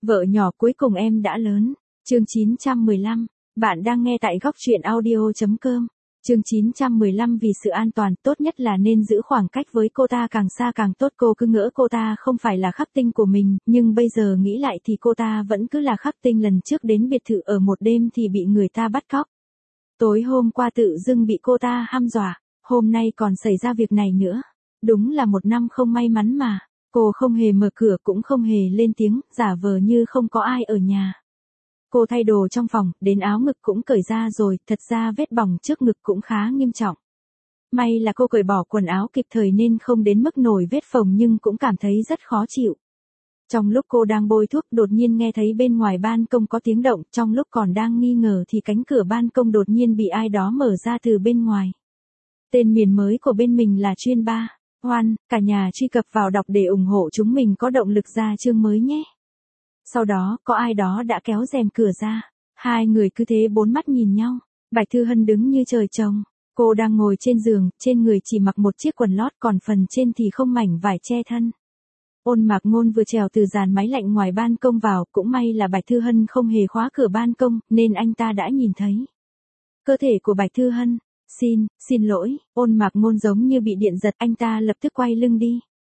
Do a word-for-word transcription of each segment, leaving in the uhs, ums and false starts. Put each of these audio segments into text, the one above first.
Vợ nhỏ cuối cùng em đã lớn. Chương chín trăm mười lăm. Bạn đang nghe tại góc truyện audio chấm com. Chương chín trăm mười lăm vì sự an toàn, tốt nhất là nên giữ khoảng cách với cô ta càng xa càng tốt. Cô cứ ngỡ cô ta không phải là khắc tinh của mình, nhưng bây giờ nghĩ lại thì cô ta vẫn cứ là khắc tinh. Lần trước đến biệt thự ở một đêm thì bị người ta bắt cóc. Tối hôm qua tự dưng bị cô ta hăm dọa, hôm nay còn xảy ra việc này nữa. Đúng là một năm không may mắn mà. Cô không hề mở cửa cũng không hề lên tiếng, giả vờ như không có ai ở nhà. Cô thay đồ trong phòng, đến áo ngực cũng cởi ra rồi, thật ra vết bỏng trước ngực cũng khá nghiêm trọng. May là cô cởi bỏ quần áo kịp thời nên không đến mức nổi vết phồng, nhưng cũng cảm thấy rất khó chịu. Trong lúc cô đang bôi thuốc, đột nhiên nghe thấy bên ngoài ban công có tiếng động, trong lúc còn đang nghi ngờ thì cánh cửa ban công đột nhiên bị ai đó mở ra từ bên ngoài. Tên miền mới của bên mình là chuyên ba. Hoan, cả nhà truy cập vào đọc để ủng hộ chúng mình có động lực ra chương mới nhé. Sau đó, có ai đó đã kéo rèm cửa ra. Hai người cứ thế bốn mắt nhìn nhau. Bạch Thư Hân đứng như trời trồng. Cô đang ngồi trên giường, trên người chỉ mặc một chiếc quần lót, còn phần trên thì không mảnh vải che thân. Ôn Mạc Ngôn vừa trèo từ dàn máy lạnh ngoài ban công vào, cũng may là Bạch Thư Hân không hề khóa cửa ban công, nên anh ta đã nhìn thấy cơ thể của Bạch Thư Hân. Xin, xin lỗi, Ôn Mạc Ngôn giống như bị điện giật, anh ta lập tức quay lưng đi.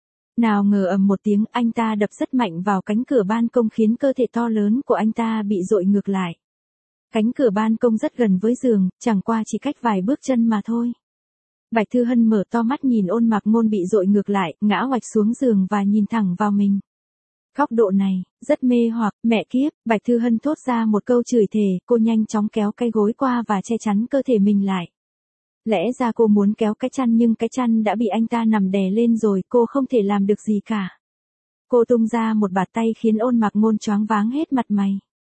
Nào ngờ ầm một tiếng, anh ta đập rất mạnh vào cánh cửa ban công khiến cơ thể to lớn của anh ta bị dội ngược lại. Cánh cửa ban công rất gần với giường, chẳng qua chỉ cách vài bước chân mà thôi. Bạch Thư Hân mở to mắt nhìn Ôn Mạc Ngôn bị dội ngược lại, ngã oạch xuống giường và nhìn thẳng vào mình. Góc độ này, rất mê hoặc, mẹ kiếp, Bạch Thư Hân thốt ra một câu chửi thề, cô nhanh chóng kéo cái gối qua và che chắn cơ thể mình lại. Lẽ ra cô muốn kéo cái chăn nhưng cái chăn đã bị anh ta nằm đè lên rồi, cô không thể làm được gì cả. Cô tung ra một bạt tay khiến Ôn Mạc Ngôn choáng váng hết mặt mày.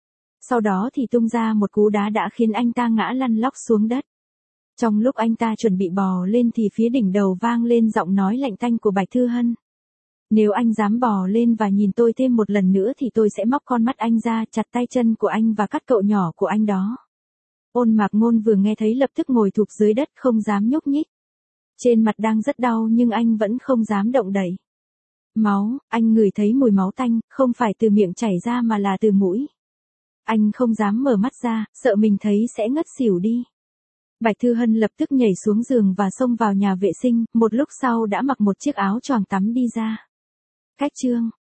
Sau đó thì tung ra một cú đá đã khiến anh ta ngã lăn lóc xuống đất. Trong lúc anh ta chuẩn bị bò lên thì phía đỉnh đầu vang lên giọng nói lạnh tanh của Bạch Thư Hân. Nếu anh dám bò lên và nhìn tôi thêm một lần nữa thì tôi sẽ móc con mắt anh ra, chặt tay chân của anh và cắt cậu nhỏ của anh đó. Ôn Mạc Ngôn vừa nghe thấy lập tức ngồi thụp dưới đất không dám nhúc nhích. Trên mặt đang rất đau nhưng anh vẫn không dám động đậy. Máu, anh ngửi thấy mùi máu tanh, không phải từ miệng chảy ra mà là từ mũi. Anh không dám mở mắt ra, sợ mình thấy sẽ ngất xỉu đi. Bạch Thư Hân lập tức nhảy xuống giường và xông vào nhà vệ sinh, một lúc sau đã mặc một chiếc áo choàng tắm đi ra. Cách chương,